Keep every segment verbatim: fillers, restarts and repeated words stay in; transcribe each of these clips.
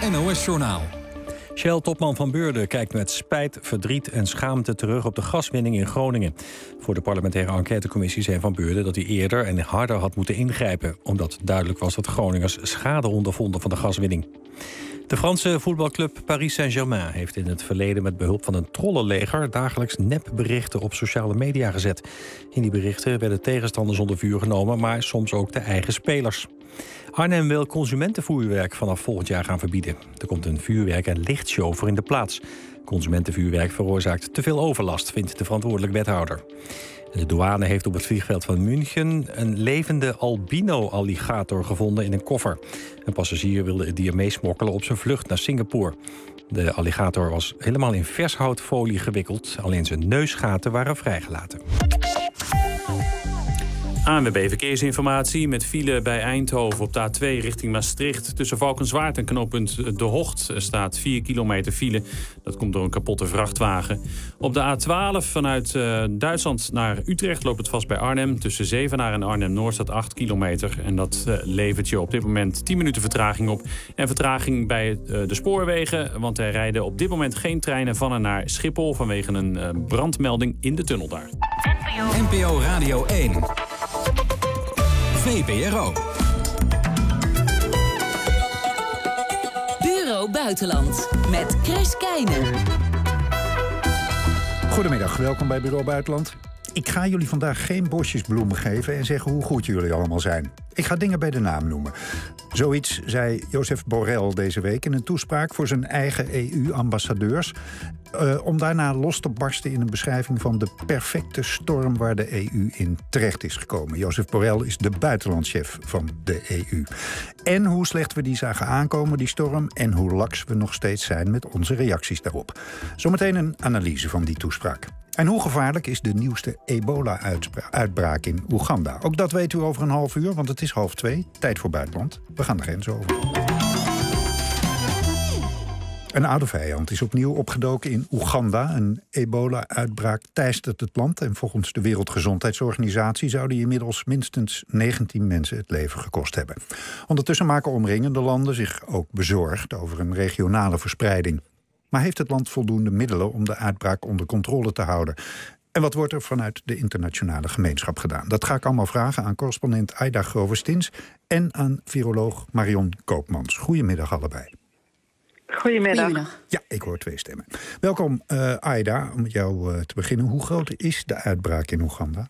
N O S-journaal. Shell-topman Van Beurden kijkt met spijt, verdriet en schaamte terug op de gaswinning in Groningen. Voor de parlementaire enquêtecommissie zei Van Beurden dat hij eerder en harder had moeten ingrijpen, omdat duidelijk was dat Groningers schade ondervonden van de gaswinning. De Franse voetbalclub Paris Saint-Germain heeft in het verleden met behulp van een trollenleger dagelijks nepberichten op sociale media gezet. In die berichten werden tegenstanders onder vuur genomen, maar soms ook de eigen spelers. Arnhem wil consumentenvuurwerk vanaf volgend jaar gaan verbieden. Er komt een vuurwerk- en lichtshow voor in de plaats. Consumentenvuurwerk veroorzaakt te veel overlast, vindt de verantwoordelijk wethouder. De douane heeft op het vliegveld van München een levende albino-alligator gevonden in een koffer. Een passagier wilde het dier meesmokkelen op zijn vlucht naar Singapore. De alligator was helemaal in vershoutfolie gewikkeld. Alleen zijn neusgaten waren vrijgelaten. A N W B Verkeersinformatie met file bij Eindhoven op de A twee richting Maastricht. Tussen Valkenswaard en knooppunt De Hocht staat vier kilometer file. Dat komt door een kapotte vrachtwagen. Op de A twaalf vanuit uh, Duitsland naar Utrecht loopt het vast bij Arnhem. Tussen Zevenaar en Arnhem-Noord staat acht kilometer. En dat uh, levert je op dit moment tien minuten vertraging op. En vertraging bij uh, de spoorwegen. Want er rijden op dit moment geen treinen van en naar Schiphol vanwege een uh, brandmelding in de tunnel daar. N P O Radio één. V P R O. Bureau Buitenland met Chris Keijner. Goedemiddag, welkom bij Bureau Buitenland. Ik ga jullie vandaag geen bosjes bloemen geven en zeggen hoe goed jullie allemaal zijn. Ik ga dingen bij de naam noemen. Zoiets zei Josep Borrell deze week in een toespraak voor zijn eigen E U-ambassadeurs. Uh, om daarna los te barsten in een beschrijving van de perfecte storm waar de E U in terecht is gekomen. Josep Borrell is de buitenlandschef van de E U. En hoe slecht we die zagen aankomen, die storm, en hoe laks we nog steeds zijn met onze reacties daarop. Zometeen een analyse van die toespraak. En hoe gevaarlijk is de nieuwste ebola-uitbraak in Oeganda? Ook dat weet u over een half uur, want het is half twee. Tijd voor buitenland. We gaan de grens over. Een oude vijand is opnieuw opgedoken in Oeganda. Een ebola-uitbraak teistert het land. En volgens de Wereldgezondheidsorganisatie zouden inmiddels minstens negentien mensen het leven gekost hebben. Ondertussen maken omringende landen zich ook bezorgd over een regionale verspreiding. Maar heeft het land voldoende middelen om de uitbraak onder controle te houden? En wat wordt er vanuit de internationale gemeenschap gedaan? Dat ga ik allemaal vragen aan correspondent Aida Groverstins en aan viroloog Marion Koopmans. Goedemiddag allebei. Goedemiddag. Goedemiddag. Ja, ik hoor twee stemmen. Welkom uh, Aida, om met jou uh, te beginnen. Hoe groot is de uitbraak in Oeganda?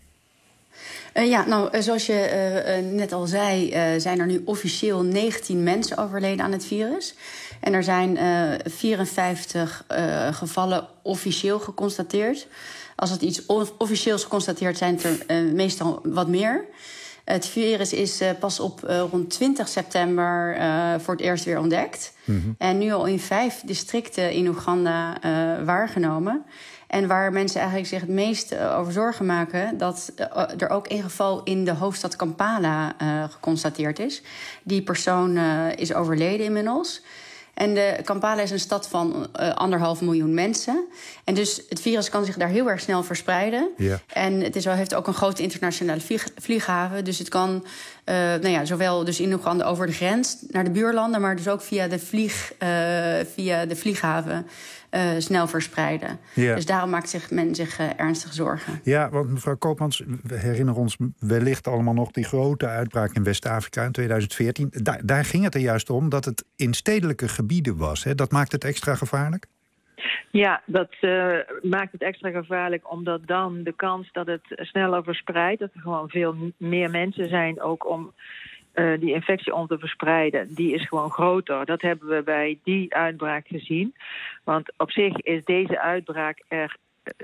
Uh, ja, nou, zoals je uh, uh, net al zei, uh, zijn er nu officieel negentien mensen overleden aan het virus. En er zijn uh, vierenvijftig uh, gevallen officieel geconstateerd. Als het iets officieels geconstateerd zijn, er uh, meestal wat meer. Het virus is uh, pas op uh, rond twintig september uh, voor het eerst weer ontdekt. Mm-hmm. En nu al in vijf districten in Oeganda uh, waargenomen. En waar mensen eigenlijk zich het meest uh, over zorgen maken, dat uh, er ook een geval in de hoofdstad Kampala uh, geconstateerd is. Die persoon uh, is overleden inmiddels. En de Kampala is een stad van uh, anderhalf miljoen mensen. En dus het virus kan zich daar heel erg snel verspreiden. Ja. En het is, heeft ook een grote internationale vlieg, vlieghaven. Dus het kan uh, nou ja, zowel dus in Oeganda over de grens naar de buurlanden, maar dus ook via de, vlieg, uh, via de vlieghaven uh, snel verspreiden. Ja. Dus daarom maakt zich, men zich uh, ernstig zorgen. Ja, want mevrouw Koopmans, we herinneren ons wellicht allemaal nog die grote uitbraak in West-Afrika in tweeduizend veertien. Daar, daar ging het er juist om dat het in stedelijke gebieden was. Hè? Dat maakt het extra gevaarlijk? Ja, dat uh, maakt het extra gevaarlijk omdat dan de kans dat het sneller verspreidt, dat er gewoon veel meer mensen zijn ook om uh, die infectie om te verspreiden, die is gewoon groter. Dat hebben we bij die uitbraak gezien. Want op zich is deze uitbraak er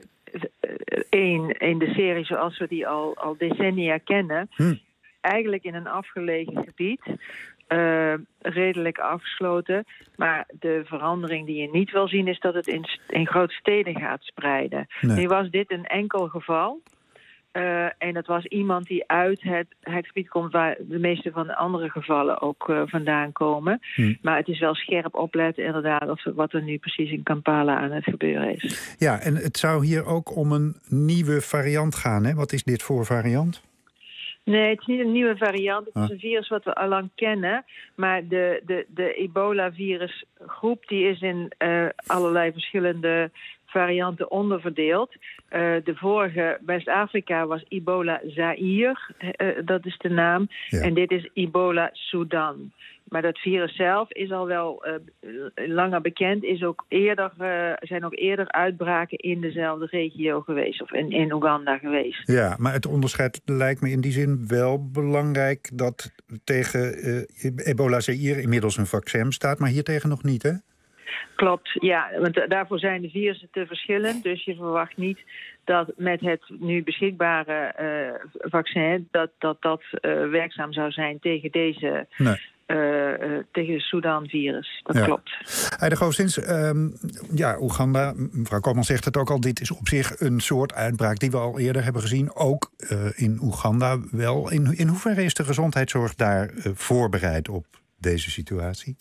één in de serie zoals we die al, al decennia kennen. Hm. Eigenlijk in een afgelegen gebied. Uh, redelijk afgesloten. Maar de verandering die je niet wil zien is dat het in, in grote steden gaat spreiden. Nee. Nu was dit een enkel geval. Uh, en dat was iemand die uit het, het gebied komt waar de meeste van de andere gevallen ook uh, vandaan komen. Hm. Maar het is wel scherp opletten inderdaad of wat er nu precies in Kampala aan het gebeuren is. Ja, en het zou hier ook om een nieuwe variant gaan, hè? Wat is dit voor variant? Nee, het is niet een nieuwe variant. Het is Ah. een virus wat we al lang kennen. Maar de, de, de ebola-virusgroep die is in uh, allerlei verschillende varianten onderverdeeld. Uh, de vorige West-Afrika was Ebola Zaire. Uh, dat is de naam. Ja. En dit is Ebola Sudan. Maar dat virus zelf is al wel uh, langer bekend. Is ook eerder, uh, zijn ook eerder uitbraken in dezelfde regio geweest. Of in, in Oeganda geweest. Ja, maar het onderscheid lijkt me in die zin wel belangrijk... dat tegen uh, Ebola Zaire inmiddels een vaccin bestaat... maar hiertegen nog niet, hè? Klopt, ja. Want daarvoor zijn de virussen te verschillend. Dus je verwacht niet dat met het nu beschikbare uh, vaccin... dat dat, dat uh, werkzaam zou zijn tegen deze... Nee. Uh, uh, tegen het Sudan-virus. Dat ja. klopt. Heide Goossens, um, ja, Oeganda, mevrouw Koopman zegt het ook al... dit is op zich een soort uitbraak die we al eerder hebben gezien. Ook uh, in Oeganda wel. In, in hoeverre is de gezondheidszorg daar uh, voorbereid op deze situatie?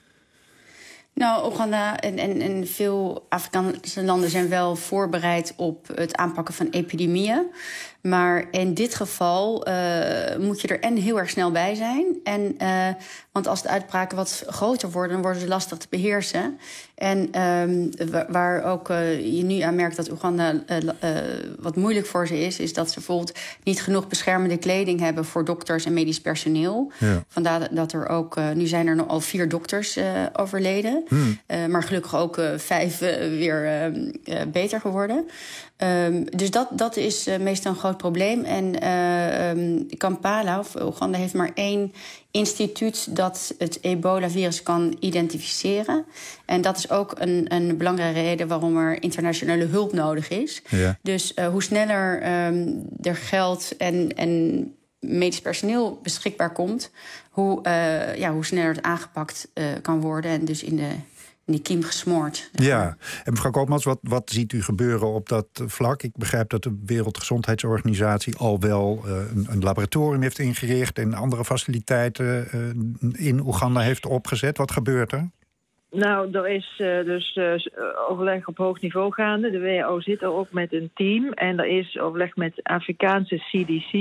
Nou, Oeganda en, en, en veel Afrikaanse landen zijn wel voorbereid op het aanpakken van epidemieën. Maar in dit geval uh, moet je er en heel erg snel bij zijn. En, uh, want als de uitbraken wat groter worden, dan worden ze lastig te beheersen. En um, waar ook uh, je nu aan merkt dat Oeganda uh, uh, wat moeilijk voor ze is... is dat ze bijvoorbeeld niet genoeg beschermende kleding hebben... voor dokters en medisch personeel. Ja. Vandaar dat er ook... Uh, nu zijn er nog al vier dokters uh, overleden. Hmm. Uh, maar gelukkig ook uh, vijf uh, weer uh, uh, beter geworden. Um, dus dat, dat is uh, meestal een groot probleem. En uh, um, Kampala, of Oeganda, heeft maar één instituut dat het ebola-virus kan identificeren. En dat is ook een, een belangrijke reden waarom er internationale hulp nodig is. Ja. Dus uh, hoe sneller um, er geld en, en medisch personeel beschikbaar komt... hoe, uh, ja, hoe sneller het aangepakt uh, kan worden en dus in de... in die kiem gesmoord. Ja, en mevrouw Koopmans, wat, wat ziet u gebeuren op dat vlak? Ik begrijp dat de Wereldgezondheidsorganisatie al wel uh, een, een laboratorium heeft ingericht... en andere faciliteiten uh, in Oeganda heeft opgezet. Wat gebeurt er? Nou, er is uh, dus uh, overleg op hoog niveau gaande. De W H O zit er ook met een team. En er is overleg met Afrikaanse C D C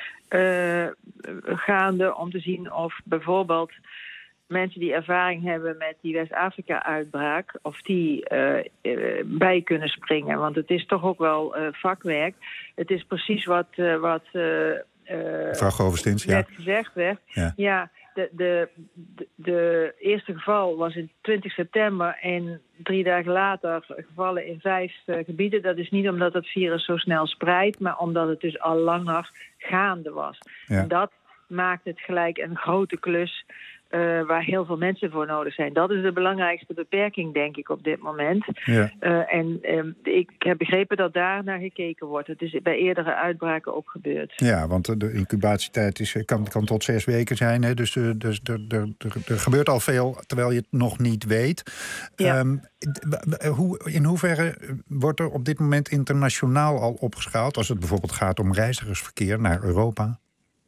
uh, gaande om te zien of bijvoorbeeld... mensen die ervaring hebben met die West-Afrika-uitbraak... of die uh, uh, bij kunnen springen. Want het is toch ook wel uh, vakwerk. Het is precies wat, uh, wat uh, uh, mevrouw Govestins, ja. net gezegd werd. Ja, ja de, de, de, de eerste geval was in twintig september... en drie dagen later gevallen in vijf uh, gebieden. Dat is niet omdat het virus zo snel spreidt... maar omdat het dus al langer gaande was. Ja. En dat maakt het gelijk een grote klus... Uh, waar heel veel mensen voor nodig zijn. Dat is de belangrijkste beperking, denk ik, op dit moment. Ja. Uh, en uh, ik heb begrepen dat daar naar gekeken wordt. Het is bij eerdere uitbraken ook gebeurd. Ja, want de incubatietijd is, kan, kan tot zes weken zijn. Hè? Dus er dus, er, er, er gebeurt al veel, terwijl je het nog niet weet. Ja. Um, hoe, in hoeverre wordt er op dit moment internationaal al opgeschaald... als het bijvoorbeeld gaat om reizigersverkeer naar Europa?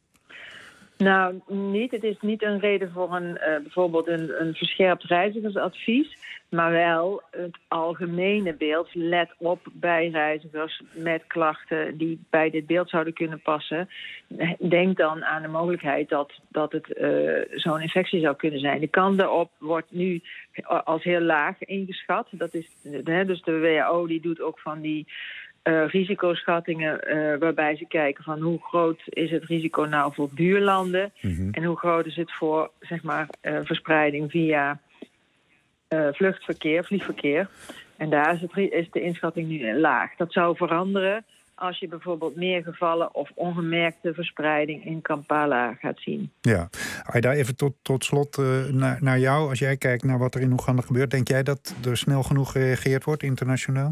Nou, niet. Het is niet een reden voor een, uh, bijvoorbeeld een, een verscherpt reizigersadvies. Maar wel het algemene beeld. Let op bij reizigers met klachten die bij dit beeld zouden kunnen passen. Denk dan aan de mogelijkheid dat, dat het uh, zo'n infectie zou kunnen zijn. De kans daarop wordt nu als heel laag ingeschat. Dat is, hè, dus de W H O die doet ook van die... Uh, risicoschattingen uh, waarbij ze kijken van hoe groot is het risico nou voor buurlanden... Mm-hmm. en hoe groot is het voor, zeg maar, uh, verspreiding via uh, vluchtverkeer, vliegverkeer. En daar is, het, is de inschatting nu laag. Dat zou veranderen als je bijvoorbeeld meer gevallen of ongemerkte verspreiding in Kampala gaat zien. Ja, Aida, even tot, tot slot uh, naar, naar jou. Als jij kijkt naar wat er in Oeganda gebeurt, denk jij dat er snel genoeg gereageerd wordt internationaal?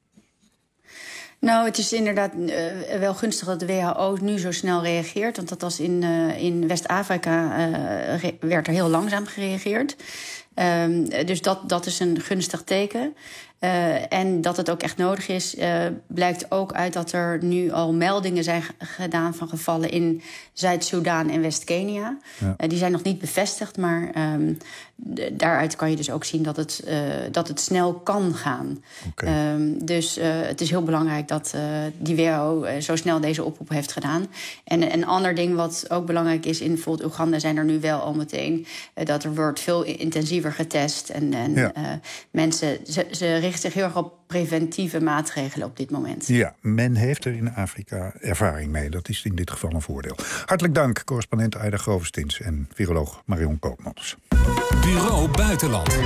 Nou, het is inderdaad uh, wel gunstig dat de W H O nu zo snel reageert. Want dat was in, uh, in West-Afrika uh, re- werd er heel langzaam gereageerd. Um, dus dat, dat is een gunstig teken. Uh, en dat het ook echt nodig is, uh, blijkt ook uit dat er nu al meldingen zijn g- gedaan van gevallen in Zuid-Soedan en West-Kenia. Ja. Uh, die zijn nog niet bevestigd, maar um, d- daaruit kan je dus ook zien dat het, uh, dat het snel kan gaan. Okay. Um, dus uh, het is heel belangrijk dat uh, die W H O uh, zo snel deze oproep heeft gedaan. En een ander ding wat ook belangrijk is, in bijvoorbeeld Oeganda zijn er nu wel al meteen, uh, dat er wordt veel intensiever getest. En, en ja. uh, mensen, ze, ze richten zich heel erg op preventieve maatregelen op dit moment. Ja, men heeft er in Afrika ervaring mee. Dat is in dit geval een voordeel. Hartelijk dank, correspondent Aida Grovestins en viroloog Marion Koopmans. Bureau Buitenland.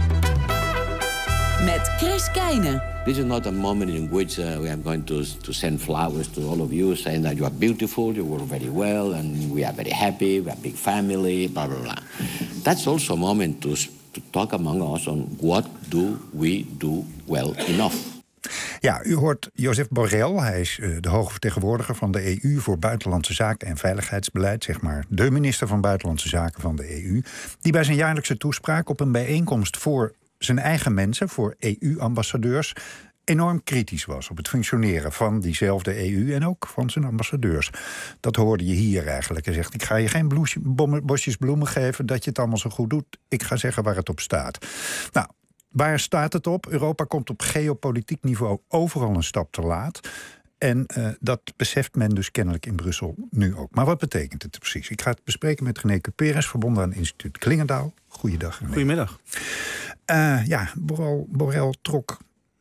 Met Chris Keijne. This is not a moment in which uh, we are going to, to send flowers to all of you, saying that you are beautiful, you work very well, and we are very happy, we are a big family, blah, blah, blah. That's also a moment to, to talk among us on what do we do well enough. Ja, u hoort Josep Borrell. Hij is uh, de hoge vertegenwoordiger van de E U voor buitenlandse zaken en veiligheidsbeleid. Zeg maar de minister van Buitenlandse Zaken van de E U. Die bij zijn jaarlijkse toespraak op een bijeenkomst voor zijn eigen mensen, voor E U-ambassadeurs, enorm kritisch was op het functioneren van diezelfde E U en ook van zijn ambassadeurs. Dat hoorde je hier eigenlijk. Hij zegt, ik ga je geen bloesje, bosjes bloemen geven dat je het allemaal zo goed doet. Ik ga zeggen waar het op staat. Nou, waar staat het op? Europa komt op geopolitiek niveau overal een stap te laat. En uh, dat beseft men dus kennelijk in Brussel nu ook. Maar wat betekent het precies? Ik ga het bespreken met René Cuperes, verbonden aan instituut Klingendaal. Goeiedag, René. Goedemiddag. Uh, ja, Borrell, Borrell trok,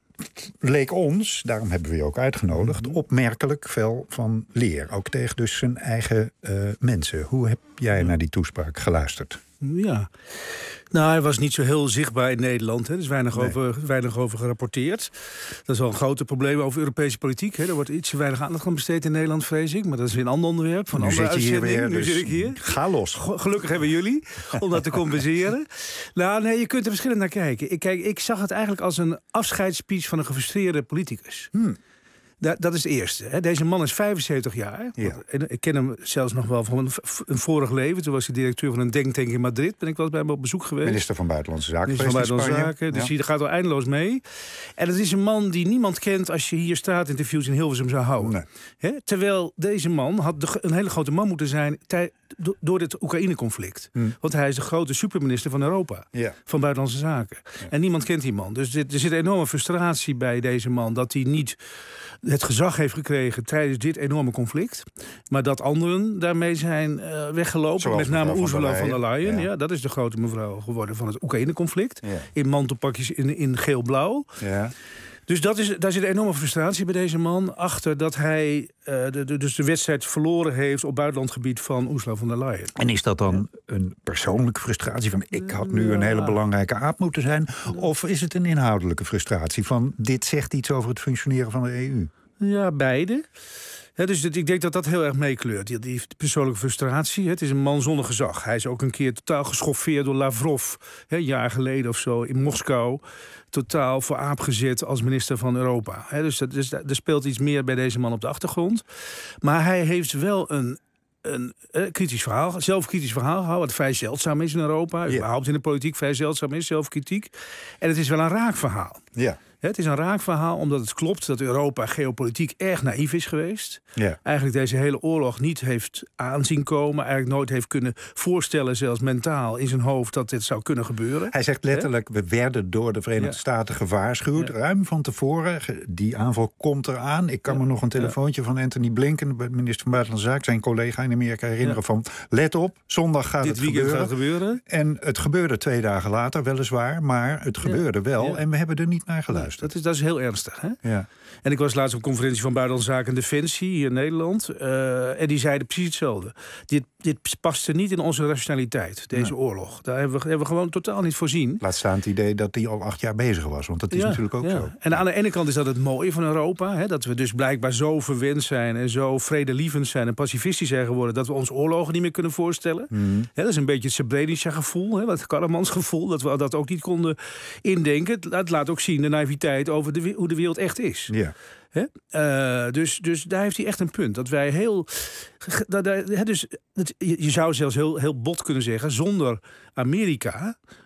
leek ons, daarom hebben we je ook uitgenodigd, opmerkelijk veel van leer. Ook tegen dus zijn eigen uh, mensen. Hoe heb jij naar die toespraak geluisterd? Ja, nou, hij was niet zo heel zichtbaar in Nederland. Er is weinig, nee. over, weinig over gerapporteerd. Dat is wel een groot probleem over Europese politiek. Hè. Er wordt iets te weinig aandacht aan besteed in Nederland, vrees ik. Maar dat is weer een ander onderwerp. Van nu andere zit je hier weer, nu dus zit ik hier. Ga los. Gelukkig hebben jullie, om dat te compenseren. Nou, nee, je kunt er verschillend naar kijken. Ik, kijk, ik zag het eigenlijk als een afscheidsspeech van een gefrustreerde politicus. Hmm. Da- dat is het eerste. Hè. Deze man is vijfenzeventig jaar. Ja. En ik ken hem zelfs nog wel van een, een vorig leven. Toen was hij directeur van een denktank in Madrid. Ben ik wel eens bij hem op bezoek geweest. Minister van Buitenlandse Zaken. Minister van Buitenlandse Zaken. Dus ja. Hij gaat al eindeloos mee. En het is een man die niemand kent als je hier straatinterviews in Hilversum zou houden. Nee. Hè? Terwijl deze man had de, een hele grote man moeten zijn tij, do, door dit Oekraïne-conflict. Hmm. Want hij is de grote superminister van Europa. Ja. Van Buitenlandse Zaken. Ja. En niemand kent die man. Dus dit, er zit een enorme frustratie bij deze man dat hij niet het gezag heeft gekregen tijdens dit enorme conflict. Maar dat anderen daarmee zijn uh, weggelopen. Zoals met name Ursula von der Leyen. Ja. Ja, dat is de grote mevrouw geworden van het Oekraïne-conflict. Ja. In mantelpakjes in, in geel-blauw. Ja. Dus dat is, daar zit een enorme frustratie bij deze man. Achter dat hij uh, de, de, dus de wedstrijd verloren heeft op buitenlandgebied van Ursula von der Leyen. En is dat dan een persoonlijke frustratie van ik had nu een hele belangrijke aap moeten zijn? Of is het een inhoudelijke frustratie van dit zegt iets over het functioneren van de E U? Ja, beide. Ja, dus ik denk dat dat heel erg meekleurt. Die, die persoonlijke frustratie. Het is een man zonder gezag. Hij is ook een keer totaal geschoffeerd door Lavrov. Hè, een jaar geleden of zo in Moskou. Totaal voor aap gezet als minister van Europa. Hè, dus, dat, dus er speelt iets meer bij deze man op de achtergrond. Maar hij heeft wel een een uh, kritisch verhaal, zelfkritisch verhaal gehouden, wat vrij zeldzaam is in Europa. Ja. Überhaupt in de politiek vrij zeldzaam is, zelfkritiek. En het is wel een raak verhaal. Ja. Het is een raak verhaal omdat het klopt dat Europa geopolitiek erg naïef is geweest. Ja. Eigenlijk deze hele oorlog niet heeft aanzien komen. Eigenlijk nooit heeft kunnen voorstellen, zelfs mentaal in zijn hoofd, dat dit zou kunnen gebeuren. Hij zegt letterlijk, we werden door de Verenigde ja. Staten gewaarschuwd. Ja. Ruim van tevoren. Die aanval komt eraan. Ik kan ja. me nog een telefoontje ja. van Anthony Blinken, de minister van Buitenlandse Zaken, zijn collega in Amerika, herinneren ja. van let op, zondag gaat dit het gebeuren. Gaat gebeuren. En het gebeurde twee dagen later weliswaar, maar het gebeurde ja. wel ja. en we hebben er niet naar geluisterd. Dat is, dat is heel ernstig. Hè? Ja. En ik was laatst op een conferentie van Buitenlandse Zaken en Defensie hier in Nederland. Uh, en die zeiden precies hetzelfde. Dit, dit paste niet in onze rationaliteit, deze ja. oorlog. Daar hebben we, hebben we gewoon totaal niet voorzien. Laat staan het idee dat die al acht jaar bezig was. Want dat is ja, natuurlijk ook ja. zo. En aan de ene kant is dat het mooie van Europa. Hè, dat we dus blijkbaar zo verwend zijn en zo vredelievend zijn en pacifistisch zijn geworden, dat we ons oorlogen niet meer kunnen voorstellen. Mm. Hè, dat is een beetje het Srebrenica-gevoel, hè, het Karamans-gevoel, dat we dat ook niet konden indenken. Het laat ook zien de naïviteit over de, hoe de wereld echt is. Ja. He? Uh, dus, dus daar heeft hij echt een punt. Dat wij heel. Dat, dat, he, dus, dat, je zou zelfs heel, heel bot kunnen zeggen. Zonder Amerika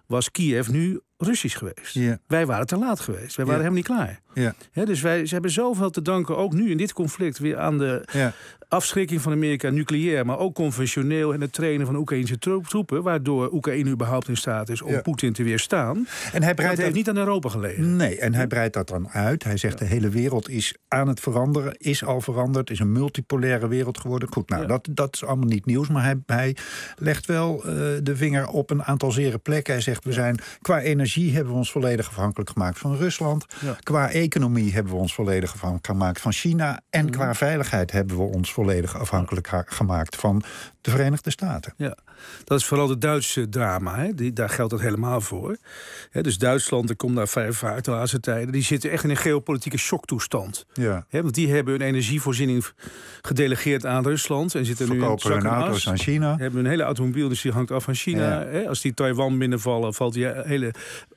was Kiev nu Russisch geweest. Ja. Wij waren te laat geweest. Wij waren ja. helemaal niet klaar. Ja. He, dus wij, ze hebben zoveel te danken, ook nu in dit conflict, weer aan de ja. afschrikking van Amerika, nucleair, maar ook conventioneel en het trainen van Oekraïnse troepen, waardoor Oekraïne überhaupt in staat is om ja. Poetin te weerstaan. En hij breidt dat heeft niet aan Europa gelegen. Nee, en hij breidt dat dan uit. Hij zegt ja. de hele wereld is aan het veranderen, is al veranderd, is een multipolaire wereld geworden. Goed, nou, ja. dat, dat is allemaal niet nieuws, maar hij, hij legt wel uh, de vinger op een aantal zere plekken. Hij zegt, we zijn qua energie hebben we ons volledig afhankelijk gemaakt van Rusland. Ja. Qua economie hebben we ons volledig afhankelijk gemaakt van China. En mm. qua veiligheid hebben we ons volledig afhankelijk ha- gemaakt van de Verenigde Staten. Ja, dat is vooral het Duitse drama. Hè? Die, daar geldt dat helemaal voor. Hè, dus Duitsland, er komt daar vrij vaak de laatste tijden, die zitten echt in een geopolitieke shocktoestand. Ja. Hè, want die hebben hun energievoorziening gedelegeerd aan Rusland. En zitten verkopen nu hun auto's aan China. Hebben hun hele automobielindustrie hangt af van China. Ja. Hè? Als die Taiwan binnenvallen, valt die hele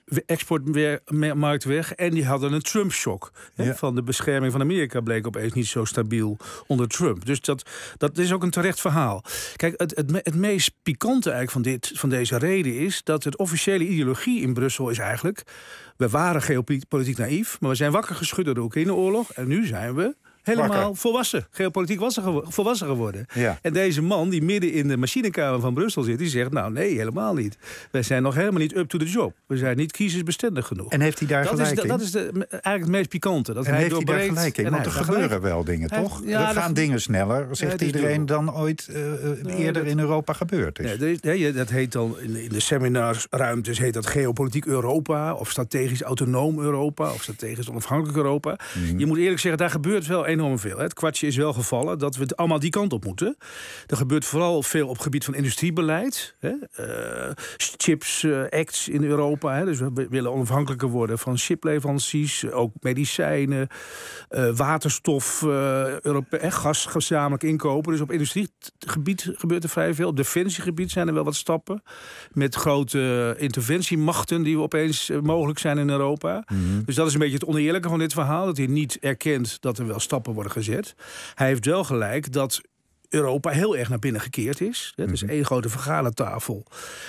exportmarkt weg. En die hadden een Trump-shock. Ja. Van de bescherming van Amerika bleek opeens niet zo stabiel onder Trump. Dus dat, dat is ook een terecht verhaal. Kijk, het, het, het meest pikante eigenlijk van, dit, van deze reden is dat het officiële ideologie in Brussel is eigenlijk, we waren geopolitiek naïef, maar we zijn wakker geschud door de Oekraïne-oorlog en nu zijn we helemaal Wakker. volwassen, geopolitiek volwassen geworden. Ja. En deze man die midden in de machinekamer van Brussel zit, die zegt, nou nee, helemaal niet. Wij zijn nog helemaal niet up to the job. We zijn niet kiezersbestendig genoeg. En heeft hij daar dat gelijk is de, in? Dat is de, eigenlijk het meest pikante. Dat en hij heeft hij daar gelijk in? Want er gebeuren gelijk. wel dingen, hij, toch? Ja, er gaan dat, dingen sneller, zegt ja, iedereen, dan ooit uh, nou, eerder dat, in Europa gebeurd is. Nee, dat, nee, dat heet dan, in de, in de seminarsruimtes heet dat geopolitiek Europa, of strategisch autonoom Europa, of strategisch onafhankelijk Europa. Mm. Je moet eerlijk zeggen, daar gebeurt wel enorm veel. Hè. Het kwartje is wel gevallen dat we allemaal die kant op moeten. Er gebeurt vooral veel op het gebied van industriebeleid. Hè. Uh, chips uh, acts in Europa. Hè. Dus we willen onafhankelijker worden van chipleveranties. Ook medicijnen, uh, waterstof, uh, Europe- eh, gas gezamenlijk inkopen. Dus op industriegebied gebeurt er vrij veel. Op defensiegebied zijn er wel wat stappen. Met grote uh, interventiemachten die opeens uh, mogelijk zijn in Europa. Mm-hmm. Dus dat is een beetje het oneerlijke van dit verhaal. Dat hij niet erkent dat er wel stappen worden gezet. Hij heeft wel gelijk dat Europa heel erg naar binnen gekeerd is. Het is één grote vergadertafel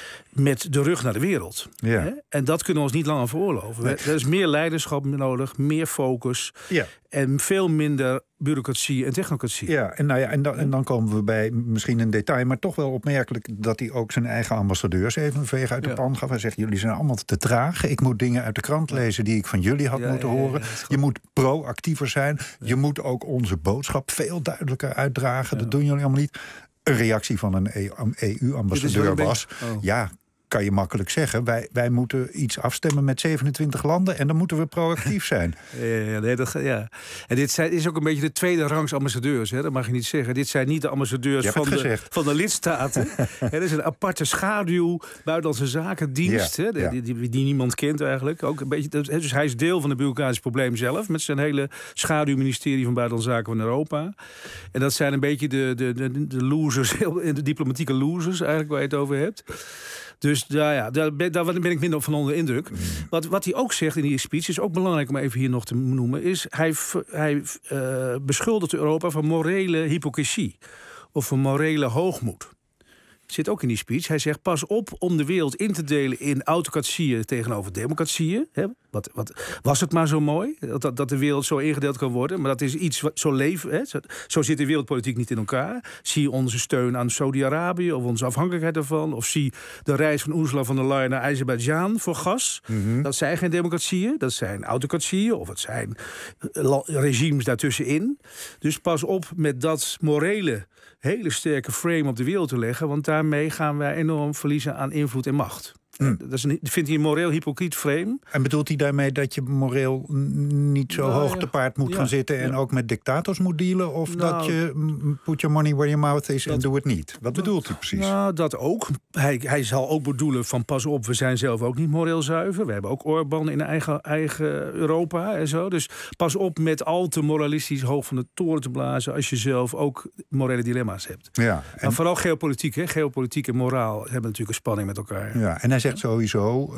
met de rug naar de wereld. Ja. En dat kunnen we ons niet langer veroorloven. Nee. Er is meer leiderschap nodig, meer focus ja. en veel minder bureaucratie en technocratie. Ja, en, nou ja, en, dan, en dan komen we bij misschien een detail, maar toch wel opmerkelijk dat hij ook zijn eigen ambassadeurs even een veeg uit de ja. pan gaf. Hij zegt, jullie zijn allemaal te traag. Ik moet dingen uit de krant lezen die ik van jullie had ja, moeten ja, ja, horen. Ja, je moet proactiever zijn. Ja. Je moet ook onze boodschap veel duidelijker uitdragen. Ja. Dat doen jullie allemaal niet. Een reactie van een E U-ambassadeur was, oh. ja, kan je makkelijk zeggen, wij, wij moeten iets afstemmen met zevenentwintig landen en dan moeten we proactief zijn. Ja, nee, dat, ja. En dit zijn, is ook een beetje de tweede rangs ambassadeurs, hè? Dat mag je niet zeggen. Dit zijn niet de ambassadeurs van de, van de lidstaten. Het is een aparte schaduw, buitenlandse zakendienst, ja, hè? Ja. Die, die, die niemand kent eigenlijk. Ook een beetje, dus hij is deel van het bureaucratisch probleem zelf, met zijn hele schaduwministerie van Buitenlandse Zaken van Europa. En dat zijn een beetje de, de, de, de losers, de diplomatieke losers eigenlijk, waar je het over hebt. Dus ja, ja, daar, ben, daar ben ik minder van onder indruk. Mm. Wat, wat hij ook zegt in die speech, is ook belangrijk om even hier nog te noemen, is hij, hij uh, beschuldigt Europa van morele hypocrisie. Of van morele hoogmoed. Zit ook in die speech. Hij zegt, pas op om de wereld in te delen in autocratieën tegenover democratieën. Hè? Wat, wat was het maar zo mooi, dat, dat de wereld zo ingedeeld kan worden. Maar dat is iets wat zo leven. Hè? Zo, zo zit de wereldpolitiek niet in elkaar. Zie onze steun aan Saudi-Arabië of onze afhankelijkheid ervan. Of zie de reis van Ursula von der Leyen naar Azerbeidzjan voor gas. Mm-hmm. Dat zijn geen democratieën, dat zijn autocratieën. Of het zijn regimes daartussenin. Dus pas op met dat morele, hele sterke frame op de wereld te leggen, want daarmee gaan wij enorm verliezen aan invloed en macht. Mm. Dat is een, vindt hij een moreel hypocriet frame. En bedoelt hij daarmee dat je moreel niet zo nou, hoog te paard moet ja, gaan zitten en ja. ook met dictators moet dealen? Of nou, dat je put your money where your mouth is en doe het niet? Wat dat, bedoelt hij precies? Nou, dat ook. Hij, hij zal ook bedoelen van pas op, we zijn zelf ook niet moreel zuiver. We hebben ook Orbán in eigen, eigen Europa en zo. Dus pas op met al te moralistisch hoog van de toren te blazen als je zelf ook morele dilemma's hebt. Ja, en maar vooral geopolitiek. Hè? Geopolitiek en moraal hebben natuurlijk een spanning met elkaar. Ja, en hij zegt sowieso, uh,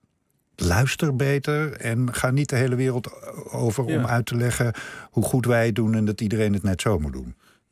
luister beter en ga niet de hele wereld over ja. om uit te leggen hoe goed wij het doen en dat iedereen het net zo moet doen.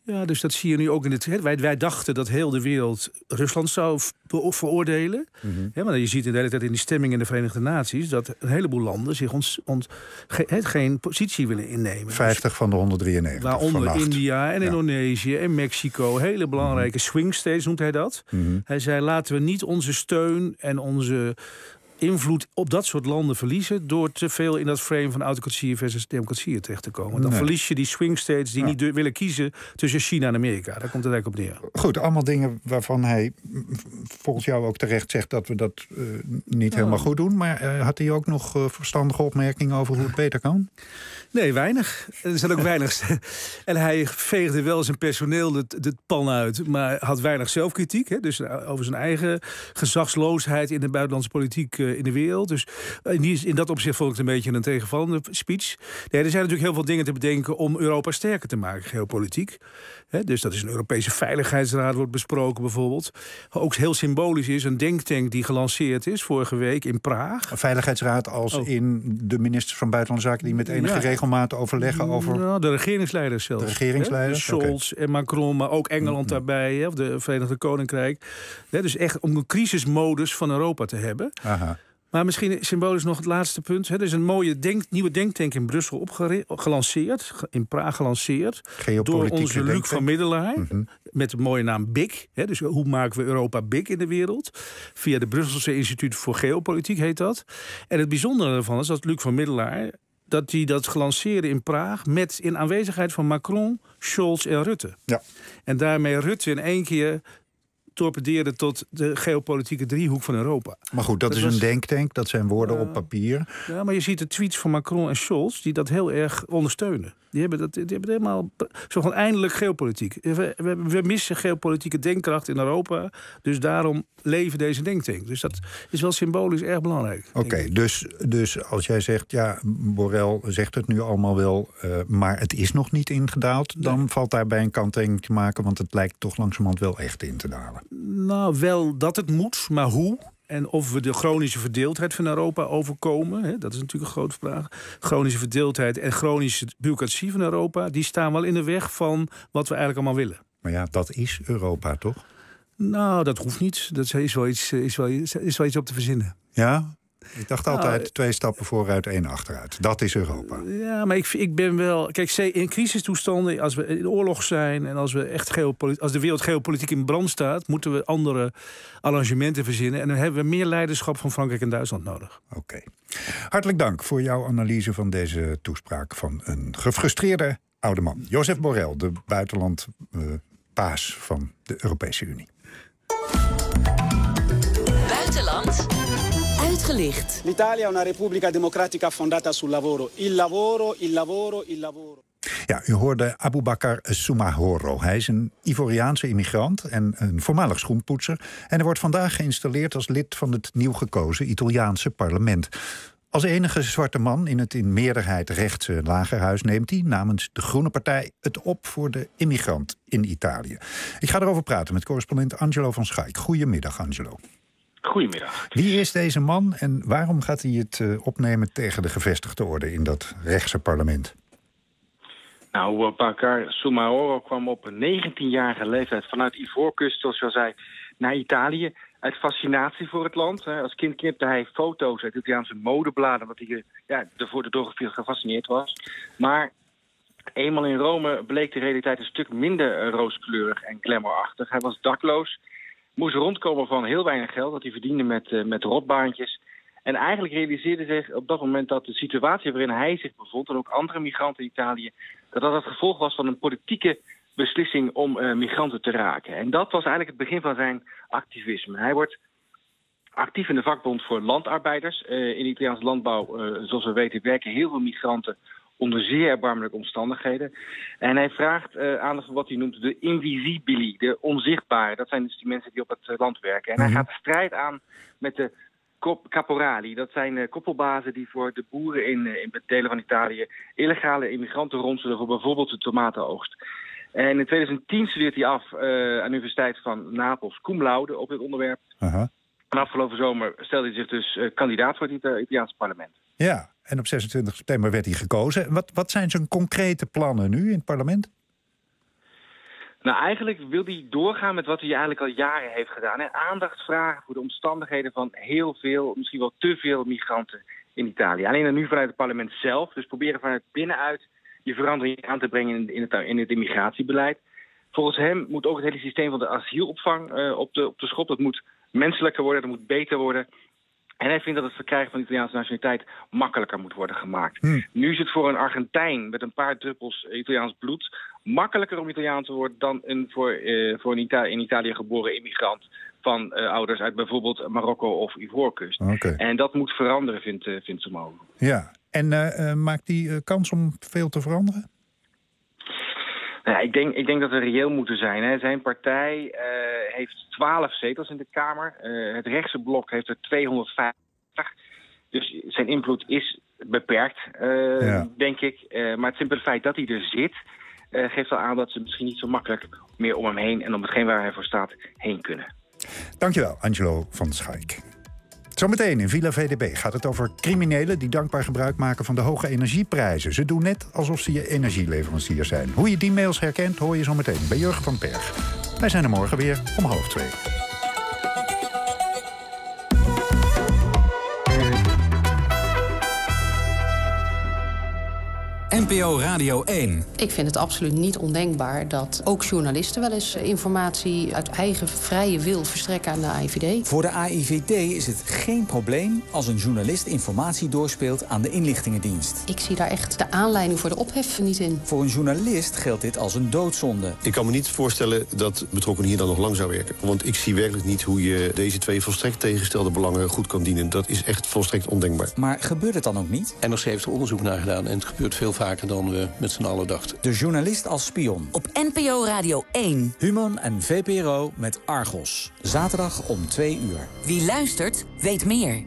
Ja, dus dat zie je nu ook in het... Hè, wij, wij dachten dat heel de wereld Rusland zou veroordelen. Mm-hmm. Ja, maar je ziet in de hele tijd in die stemming in de Verenigde Naties... dat een heleboel landen zich ons, ont, ge, he, geen positie willen innemen. vijftig dus, van de honderddrieënnegentig. Waaronder vannacht. India en ja. Indonesië en Mexico. Hele belangrijke mm-hmm. swing states noemt hij dat. Mm-hmm. Hij zei, laten we niet onze steun en onze... invloed op dat soort landen verliezen... door te veel in dat frame van autocratieën versus democratieën terecht te komen. Dan nee. verlies je die swing states die ja. niet willen kiezen... tussen China en Amerika. Daar komt het eigenlijk op neer. Goed, allemaal dingen waarvan hij volgens jou ook terecht zegt... dat we dat uh, niet ja. helemaal goed doen. Maar uh, had hij ook nog uh, verstandige opmerkingen over hoe het beter kan? Nee, weinig. Er zijn ook weinig. En hij veegde wel zijn personeel het, het pan uit... maar had weinig zelfkritiek. Hè? Dus over zijn eigen gezagsloosheid in de buitenlandse politiek... Uh, in de wereld. Dus in, die, in dat opzicht vond ik het een beetje een tegenvallende speech. Nee, er zijn natuurlijk heel veel dingen te bedenken om Europa sterker te maken, geopolitiek. He, dus dat is een Europese Veiligheidsraad wordt besproken bijvoorbeeld. Ook heel symbolisch is een denktank die gelanceerd is vorige week in Praag. Een Veiligheidsraad als oh. in de ministers van Buitenlandse Zaken die met enige ja. regelmaat overleggen over... Nou, de regeringsleiders zelfs. De regeringsleiders? He, dus Scholz okay. en Macron, maar ook Engeland mm-hmm. daarbij, he, of de Verenigde Koninkrijk. He, dus echt om een crisismodus van Europa te hebben. Aha. Maar misschien symbolisch nog het laatste punt. Er is een mooie denk, nieuwe denktank in Brussel opgere- gelanceerd. In Praag gelanceerd. Door onze Luc denktank. van Middelaar. Mm-hmm. Met de mooie naam B I C. Hè, dus hoe maken we Europa big in de wereld? Via de Brusselse Instituut voor Geopolitiek heet dat. En het bijzondere ervan is dat Luc van Middelaar... dat hij dat gelanceerde in Praag... met in aanwezigheid van Macron, Scholz en Rutte. Ja. En daarmee Rutte in één keer... torpedeerde tot de geopolitieke driehoek van Europa. Maar goed, dat, dat is was... een denktank, dat zijn woorden uh, op papier. Ja, maar je ziet de tweets van Macron en Scholz... die dat heel erg ondersteunen. Die hebben, dat, die hebben helemaal... Zo van eindelijk geopolitiek. We, we, we missen geopolitieke denkkracht in Europa. Dus daarom leven deze denktank. Dus dat is wel symbolisch erg belangrijk. Oké, okay, dus, dus als jij zegt... ja, Borrell zegt het nu allemaal wel... Uh, maar het is nog niet ingedaald... dan nee. valt daarbij een kanttekening te maken... want het lijkt toch langzamerhand wel echt in te dalen. Nou, wel dat het moet, maar hoe? En of we de chronische verdeeldheid van Europa overkomen... Hè, dat is natuurlijk een grote vraag. Chronische verdeeldheid en chronische bureaucratie van Europa... die staan wel in de weg van wat we eigenlijk allemaal willen. Maar ja, dat is Europa, toch? Nou, dat hoeft niet. Dat is wel iets, is wel, is wel iets op te verzinnen. Ja? Ik dacht altijd nou, twee stappen vooruit, één achteruit. Dat is Europa. Ja, maar ik, ik ben wel... Kijk, in crisistoestanden, als we in oorlog zijn... en als, we echt geopolit- als de wereld geopolitiek in brand staat... moeten we andere arrangementen verzinnen. En dan hebben we meer leiderschap van Frankrijk en Duitsland nodig. Oké. Okay. Hartelijk dank voor jouw analyse van deze toespraak... van een gefrustreerde oude man. Josep Borrell, de buitenland uh, paas van de Europese Unie. Buitenland. Uitgelicht. L'Italia è una repubblica democratica fondata sul lavoro. Il lavoro, il lavoro, il lavoro. Ja, u hoorde Aboubakar Soumahoro. Hij is een Ivoriaanse immigrant en een voormalig schoenpoetser. En hij wordt vandaag geïnstalleerd als lid van het nieuw gekozen Italiaanse parlement. Als enige zwarte man in het in meerderheid rechtse lagerhuis neemt hij namens de Groene Partij het op voor de immigrant in Italië. Ik ga erover praten met correspondent Angelo van Schaik. Goedemiddag, Angelo. Goedemiddag. Wie is deze man en waarom gaat hij het uh, opnemen tegen de gevestigde orde in dat rechtse parlement? Nou, Aboubakar Soumahoro kwam op een negentienjarige leeftijd vanuit Ivoorkust, zoals je al zei, naar Italië. Uit fascinatie voor het land. Als kind knipte hij foto's uit Italiaanse modebladen, wat hij ja, ervoor door gefascineerd was. Maar eenmaal in Rome bleek de realiteit een stuk minder rooskleurig en glamourachtig. Hij was dakloos. Moest rondkomen van heel weinig geld dat hij verdiende met, uh, met rotbaantjes. En eigenlijk realiseerde zich op dat moment dat de situatie waarin hij zich bevond... en ook andere migranten in Italië... dat dat het gevolg was van een politieke beslissing om uh, migranten te raken. En dat was eigenlijk het begin van zijn activisme. Hij wordt actief in de vakbond voor landarbeiders. Uh, in de Italiaanse landbouw, uh, zoals we weten, werken heel veel migranten... onder zeer erbarmelijke omstandigheden. En hij vraagt uh, aandacht voor wat hij noemt de invisibili, de onzichtbare. Dat zijn dus die mensen die op het uh, land werken. En hij gaat de strijd aan met de caporali. Dat zijn uh, koppelbazen die voor de boeren in, uh, in delen van Italië... illegale immigranten ronselen voor bijvoorbeeld de tomatenoogst. En in twintig tien studeert hij af uh, aan de Universiteit van Napels cum laude op dit onderwerp. Uh-huh. En afgelopen zomer stelde hij zich dus uh, kandidaat voor het uh, Italiaanse parlement. Ja, en op zesentwintig september werd hij gekozen. Wat, wat zijn zijn concrete plannen nu in het parlement? Nou, eigenlijk wil hij doorgaan met wat hij eigenlijk al jaren heeft gedaan. Hè? Aandacht vragen voor de omstandigheden van heel veel, misschien wel te veel migranten in Italië. Alleen dan nu vanuit het parlement zelf. Dus proberen vanuit binnenuit je verandering aan te brengen in het, in het immigratiebeleid. Volgens hem moet ook het hele systeem van de asielopvang uh, op, de, op de schop. Dat moet menselijker worden, dat moet beter worden. En hij vindt dat het verkrijgen van de Italiaanse nationaliteit makkelijker moet worden gemaakt. Hmm. Nu is het voor een Argentijn met een paar druppels Italiaans bloed makkelijker om Italiaan te worden dan een voor, uh, voor een Ita- in Italië geboren immigrant van uh, ouders uit bijvoorbeeld Marokko of Ivoorkust. Okay. En dat moet veranderen, vindt, uh, vindt Simone. Ja, en uh, uh, maakt die uh, kans om veel te veranderen? Nou, ja, ik, denk, ik denk dat we reëel moeten zijn. Hè. Zijn partij uh, heeft twaalf zetels in de Kamer. Uh, het rechtse blok heeft er tweehonderdvijftig. Dus zijn invloed is beperkt, uh, ja. denk ik. Uh, maar het simpele feit dat hij er zit Uh, geeft al aan dat ze misschien niet zo makkelijk meer om hem heen en om hetgeen waar hij voor staat heen kunnen. Dankjewel, Angelo van Schaik. Zometeen in Villa V D B gaat het over criminelen die dankbaar gebruik maken van de hoge energieprijzen. Ze doen net alsof ze je energieleverancier zijn. Hoe je die mails herkent, hoor je zometeen bij Jurgen van Perg. Wij zijn er morgen weer om half twee. N P O Radio één. Ik vind het absoluut niet ondenkbaar dat ook journalisten wel eens informatie uit eigen vrije wil verstrekken aan de A I V D. Voor de A I V D is het geen probleem als een journalist informatie doorspeelt aan de inlichtingendienst. Ik zie daar echt de aanleiding voor de ophef niet in. Voor een journalist geldt dit als een doodzonde. Ik kan me niet voorstellen dat betrokkenen hier dan nog lang zou werken. Want ik zie werkelijk niet hoe je deze twee volstrekt tegengestelde belangen goed kan dienen. Dat is echt volstrekt ondenkbaar. Maar gebeurt het dan ook niet? N R C heeft er onderzoek naar gedaan en het gebeurt veel vaker dan we met z'n allen dachten. De journalist als spion. Op N P O Radio één. Human en V P R O met Argos. Zaterdag om twee uur. Wie luistert, weet meer.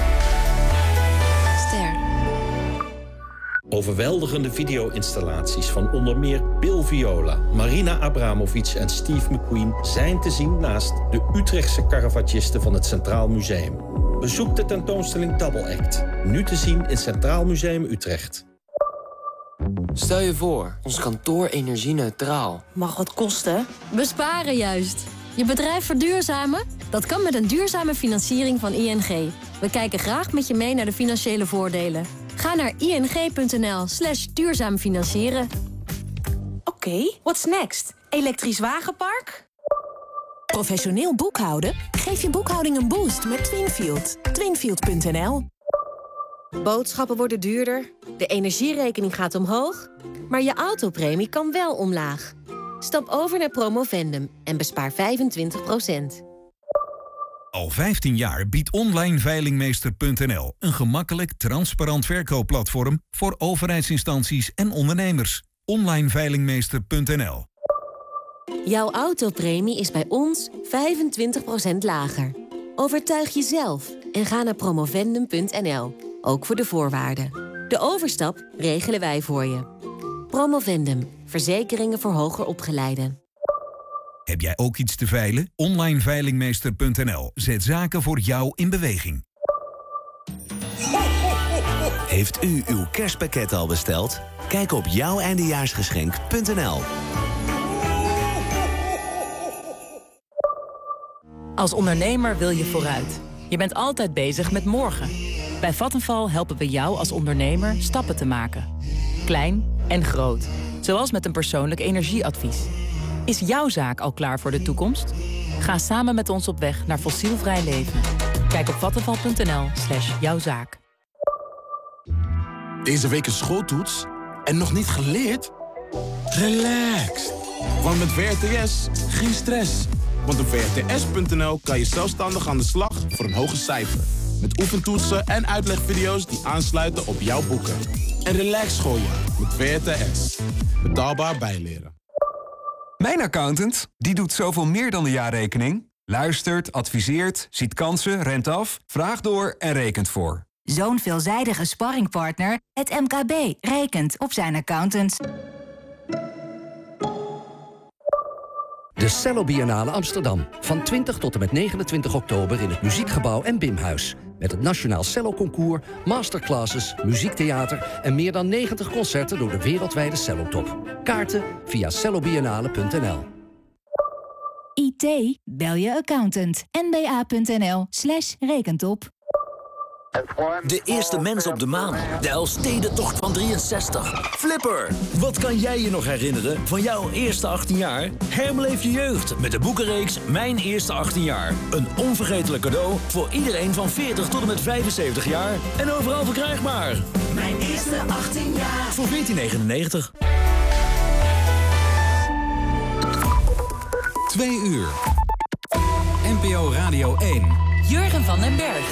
Ster. Overweldigende video-installaties van onder meer Bill Viola, Marina Abramovic en Steve McQueen zijn te zien naast de Utrechtse Caravagisten van het Centraal Museum. Bezoek de tentoonstelling Double Act. Nu te zien in Centraal Museum Utrecht. Stel je voor, ons kantoor energie-neutraal. Mag wat kosten? Besparen juist. Je bedrijf verduurzamen? Dat kan met een duurzame financiering van I N G. We kijken graag met je mee naar de financiële voordelen. Ga naar ing.nl slash duurzaam financieren. Oké, okay, what's next? Elektrisch wagenpark? Professioneel boekhouden? Geef je boekhouding een boost met Twinfield. Twinfield punt n l. Boodschappen worden duurder, de energierekening gaat omhoog, maar je autopremie kan wel omlaag. Stap over naar Promovendum en bespaar vijfentwintig procent. Al vijftien jaar biedt online veilingmeester punt n l een gemakkelijk, transparant verkoopplatform voor overheidsinstanties en ondernemers. online veilingmeester punt n l. Jouw autopremie is bij ons vijfentwintig procent lager. Overtuig jezelf en ga naar Promovendum punt n l. Ook voor de voorwaarden. De overstap regelen wij voor je. Promovendum. Verzekeringen voor hoger opgeleiden. Heb jij ook iets te veilen? online veilingmeester punt n l zet zaken voor jou in beweging. Heeft u uw kerstpakket al besteld? Kijk op jouw eindejaarsgeschenk punt n l. Als ondernemer wil je vooruit. Je bent altijd bezig met morgen. Bij Vattenfall helpen we jou als ondernemer stappen te maken. Klein en groot. Zoals met een persoonlijk energieadvies. Is jouw zaak al klaar voor de toekomst? Ga samen met ons op weg naar fossielvrij leven. Kijk op vattenfall punt n l slash jouw zaak. Deze week een schooltoets en nog niet geleerd? Relax. Want met W R T S geen stress. Want op w r t s punt n l kan je zelfstandig aan de slag voor een hoger cijfer. Met oefentoetsen en uitlegvideo's die aansluiten op jouw boeken. En relax schooljaar met W R T S. Betaalbaar bijleren. Mijn accountant, die doet zoveel meer dan de jaarrekening. Luistert, adviseert, ziet kansen, rent af, vraagt door en rekent voor. Zo'n veelzijdige sparringpartner, het M K B, rekent op zijn accountants. De Cello Biennale Amsterdam. Van twintig tot en met negenentwintig oktober in het Muziekgebouw en Bimhuis. Met het Nationaal Cello Concours, masterclasses, muziektheater en meer dan negentig concerten door de wereldwijde cellotop. Kaarten via cellobiennale punt n l. T? Bel je accountant. n b a punt n l slash rekentop. De eerste mens op de maan. De Elfstedentocht van drieënzestig. Flipper, wat kan jij je nog herinneren van jouw eerste achttien jaar? Herbeleef je jeugd met de boekenreeks Mijn Eerste achttien jaar. Een onvergetelijk cadeau voor iedereen van veertig tot en met vijfenzeventig jaar. En overal verkrijgbaar. Mijn Eerste achttien jaar. Voor veertien negenennegentig. Twee uur. N P O Radio één. Jurgen van den Berg.